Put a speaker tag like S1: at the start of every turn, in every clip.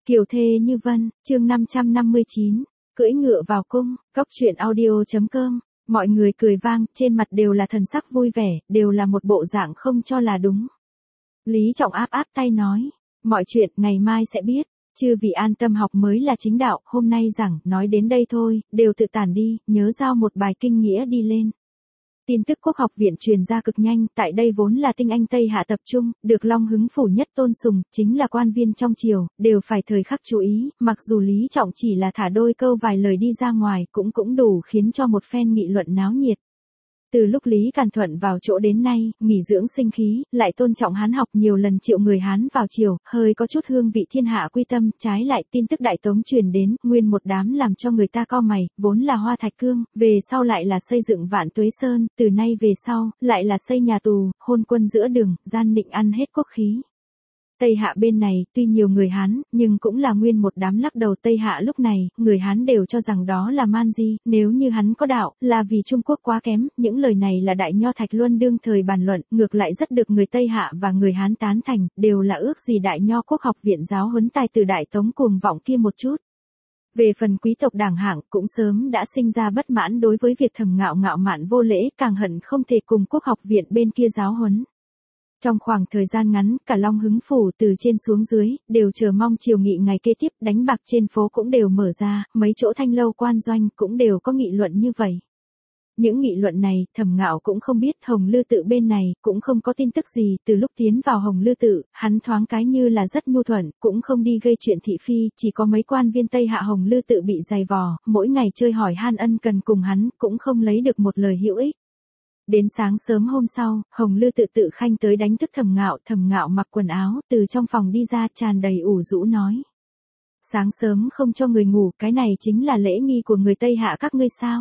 S1: Kiều thê như vân, chương 559, cưỡi ngựa vào cung, Cóc truyện audio.com, mọi người cười vang, trên mặt đều là thần sắc vui vẻ, đều là một bộ dạng không cho là đúng. Lý Trọng áp áp tay nói, mọi chuyện ngày mai sẽ biết, chư vị an tâm học mới là chính đạo, hôm nay rằng, nói đến đây thôi, đều tự tản đi, nhớ giao một bài kinh nghĩa đi lên. Tin tức Quốc học viện truyền ra cực nhanh, tại đây vốn là tinh anh Tây Hạ tập trung, được Long Hứng phủ nhất tôn sùng, chính là quan viên trong triều, đều phải thời khắc chú ý, mặc dù Lý Trọng chỉ là thả đôi câu vài lời đi ra ngoài, cũng đủ khiến cho một phen nghị luận náo nhiệt. Từ lúc Lý Càn Thuận vào chỗ đến nay, nghỉ dưỡng sinh khí, lại tôn trọng Hán học nhiều lần triệu người Hán vào triều, hơi có chút hương vị thiên hạ quy tâm, trái lại tin tức Đại Tống truyền đến, nguyên một đám làm cho người ta cau mày, vốn là Hoa Thạch Cương, về sau lại là xây dựng Vạn Tuế Sơn, từ nay về sau, lại là xây nhà tù, hôn quân giữa đường, gian nịnh ăn hết quốc khí. Tây Hạ bên này, tuy nhiều người Hán, nhưng cũng là nguyên một đám lắc đầu Tây Hạ lúc này, người Hán đều cho rằng đó là man di, nếu như hắn có đạo, là vì Trung Quốc quá kém, những lời này là Đại Nho Thạch Luân đương thời bàn luận, ngược lại rất được người Tây Hạ và người Hán tán thành, đều là ước gì Đại Nho Quốc học viện giáo huấn tài từ Đại Tống cuồng vọng kia một chút. Về phần quý tộc đảng hạng, cũng sớm đã sinh ra bất mãn đối với việc Thẩm Ngạo ngạo mạn vô lễ, càng hận không thể cùng Quốc học viện bên kia giáo huấn. Trong khoảng thời gian ngắn, cả Long Hứng phủ từ trên xuống dưới, đều chờ mong chiều nghị ngày kế tiếp, đánh bạc trên phố cũng đều mở ra, mấy chỗ thanh lâu quan doanh cũng đều có nghị luận như vậy. Những nghị luận này, Thẩm Ngạo cũng không biết, Hồng Lư Tự bên này, cũng không có tin tức gì, từ lúc tiến vào Hồng Lư Tự, hắn thoáng cái như là rất nhu thuận, cũng không đi gây chuyện thị phi, chỉ có mấy quan viên Tây Hạ Hồng Lư Tự bị dày vò, mỗi ngày chơi hỏi han ân cần cùng hắn, cũng không lấy được một lời hữu ích. Đến sáng sớm hôm sau, Hồng Lư Tự khanh tới đánh thức Thẩm Ngạo mặc quần áo, từ trong phòng đi ra tràn đầy ủ rũ nói. Sáng sớm không cho người ngủ, cái này chính là lễ nghi của người Tây Hạ các ngươi sao?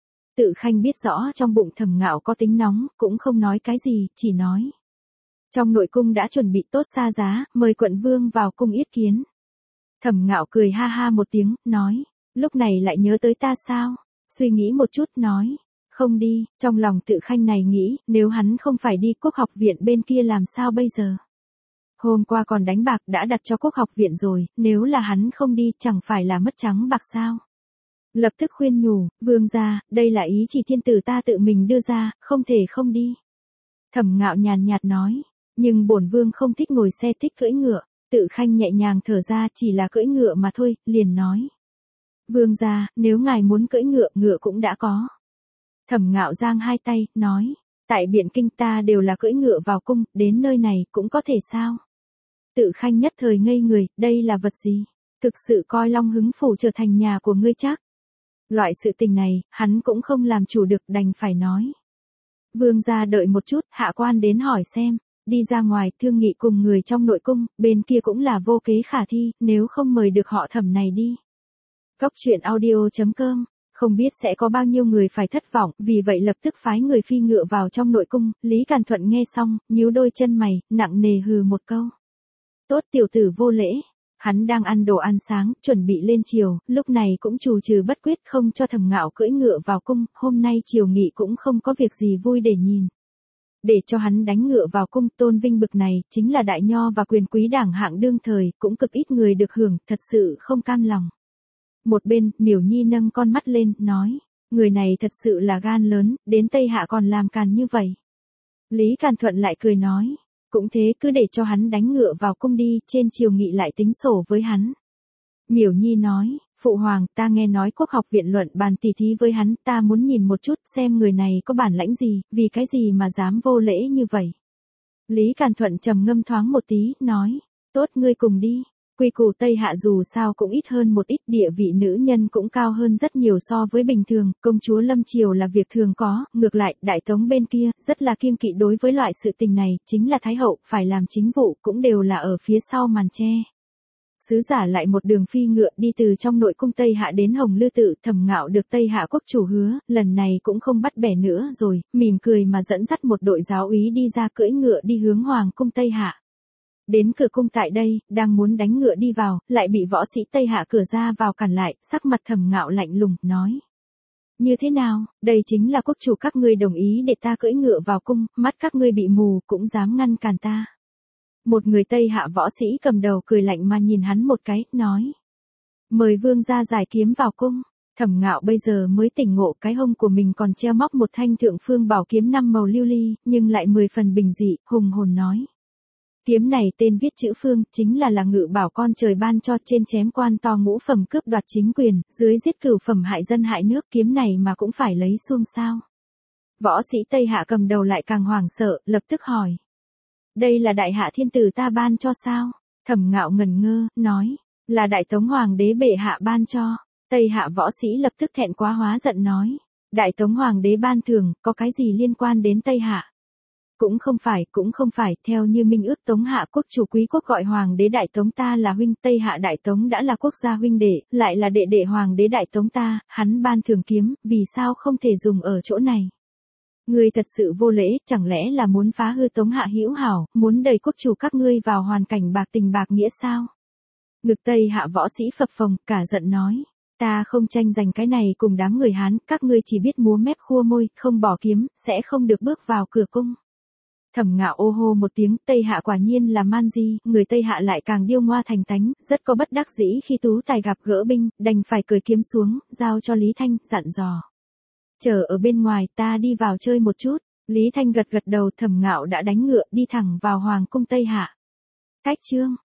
S1: Tự khanh biết rõ trong bụng Thẩm Ngạo có tính nóng, cũng không nói cái gì, chỉ nói. Trong nội cung đã chuẩn bị tốt xa giá, mời quận vương vào cung yết kiến. Thẩm Ngạo cười ha ha một tiếng, nói, lúc này lại nhớ tới ta sao? Suy nghĩ một chút, nói. Không đi, trong lòng Tự khanh này nghĩ, nếu hắn không phải đi Quốc học viện bên kia làm sao bây giờ? Hôm qua còn đánh bạc đã đặt cho Quốc học viện rồi, nếu là hắn không đi chẳng phải là mất trắng bạc sao? Lập tức khuyên nhủ, vương gia, đây là ý chỉ thiên tử ta tự mình đưa ra, không thể không đi. Thẩm Ngạo nhàn nhạt nói, nhưng bổn vương không thích ngồi xe, thích cưỡi ngựa. Tự khanh nhẹ nhàng thở ra, chỉ là cưỡi ngựa mà thôi, liền nói. Vương gia, nếu ngài muốn cưỡi ngựa, ngựa cũng đã có. Thẩm Ngạo giang hai tay, nói, tại Biện Kinh ta đều là cưỡi ngựa vào cung, đến nơi này cũng có thể sao? Tự khanh nhất thời ngây người, đây là vật gì? Thực sự coi Long Hứng phủ trở thành nhà của ngươi chắc? Loại sự tình này, hắn cũng không làm chủ được, đành phải nói. Vương gia đợi một chút, hạ quan đến hỏi xem, đi ra ngoài thương nghị cùng người trong nội cung, bên kia cũng là vô kế khả thi, nếu không mời được họ Thẩm này đi. Cóc truyện audio.com. Không biết sẽ có bao nhiêu người phải thất vọng, vì vậy lập tức phái người phi ngựa vào trong nội cung, Lý Càn Thuận nghe xong, nhíu đôi chân mày, nặng nề hừ một câu. Tốt tiểu tử vô lễ, hắn đang ăn đồ ăn sáng, chuẩn bị lên triều, lúc này cũng trù trừ bất quyết không cho Thẩm Ngạo cưỡi ngựa vào cung, hôm nay triều nghị cũng không có việc gì vui để nhìn. Để cho hắn đánh ngựa vào cung, tôn vinh bực này, chính là đại nho và quyền quý đảng hạng đương thời, cũng cực ít người được hưởng, thật sự không cam lòng. Một bên, Miểu Nhi nâng con mắt lên, nói, người này thật sự là gan lớn, đến Tây Hạ còn làm càn như vậy. Lý Càn Thuận lại cười nói, cũng thế cứ để cho hắn đánh ngựa vào cung đi, trên triều nghị lại tính sổ với hắn. Miểu Nhi nói, phụ hoàng, ta nghe nói Quốc học viện luận bàn tỉ thí với hắn, ta muốn nhìn một chút xem người này có bản lãnh gì, vì cái gì mà dám vô lễ như vậy. Lý Càn Thuận trầm ngâm thoáng một tí, nói, tốt ngươi cùng đi. Quy củ Tây Hạ dù sao cũng ít hơn một ít, địa vị nữ nhân cũng cao hơn rất nhiều so với bình thường, công chúa lâm triều là việc thường có, ngược lại, Đại Tống bên kia, rất là kiêng kỵ đối với loại sự tình này, chính là Thái hậu, phải làm chính vụ, cũng đều là ở phía sau màn che. Sứ giả lại một đường phi ngựa đi từ trong nội cung Tây Hạ đến Hồng Lư Tự, Thẩm Ngạo được Tây Hạ quốc chủ hứa, lần này cũng không bắt bẻ nữa rồi, mỉm cười mà dẫn dắt một đội giáo úy đi ra cưỡi ngựa đi hướng Hoàng cung Tây Hạ. Đến cửa cung tại đây, đang muốn đánh ngựa đi vào, lại bị võ sĩ Tây Hạ cửa ra vào cản lại, sắc mặt Thẩm Ngạo lạnh lùng, nói. Như thế nào, đây chính là quốc chủ các ngươi đồng ý để ta cưỡi ngựa vào cung, mắt các ngươi bị mù, cũng dám ngăn cản ta. Một người Tây Hạ võ sĩ cầm đầu cười lạnh mà nhìn hắn một cái, nói. Mời vương gia giải kiếm vào cung. Thẩm Ngạo bây giờ mới tỉnh ngộ cái hông của mình còn treo móc một thanh thượng phương bảo kiếm 5 màu lưu ly, nhưng lại 10 phần bình dị, hùng hồn nói. Kiếm này tên viết chữ phương, chính là ngự bảo con trời ban cho, trên chém quan to ngũ phẩm cướp đoạt chính quyền, dưới giết cửu phẩm hại dân hại nước, kiếm này mà cũng phải lấy xuông sao. Võ sĩ Tây Hạ cầm đầu lại càng hoảng sợ, lập tức hỏi. Đây là đại hạ thiên tử ta ban cho sao? Thẩm Ngạo ngẩn ngơ, nói. Là đại tống hoàng đế bệ hạ ban cho. Tây Hạ võ sĩ lập tức thẹn quá hóa giận nói. Đại tống hoàng đế ban thưởng, có cái gì liên quan đến Tây Hạ? Cũng không phải, theo như minh ước Tống Hạ quốc chủ quý quốc gọi hoàng đế đại tống ta là huynh, Tây Hạ đại tống đã là quốc gia huynh đệ, lại là đệ đệ hoàng đế đại tống ta, hắn ban thưởng kiếm, vì sao không thể dùng ở chỗ này? Ngươi thật sự vô lễ, chẳng lẽ là muốn phá hư Tống Hạ hữu hảo, muốn đẩy quốc chủ các ngươi vào hoàn cảnh bạc tình bạc nghĩa sao? Ngực Tây Hạ võ sĩ phập phồng, cả giận nói. Ta không tranh giành cái này cùng đám người Hán, các ngươi chỉ biết múa mép khua môi, không bỏ kiếm, sẽ không được bước vào cửa cung. Thẩm Ngạo ô hô một tiếng, Tây Hạ quả nhiên là man di, người Tây Hạ lại càng điêu ngoa thành tánh, rất có bất đắc dĩ khi tú tài gặp gỡ binh, đành phải cởi kiếm xuống, giao cho Lý Thanh, dặn dò. Chờ ở bên ngoài, ta đi vào chơi một chút. Lý Thanh gật gật đầu, Thẩm Ngạo đã đánh ngựa đi thẳng vào hoàng cung Tây Hạ. Cách chương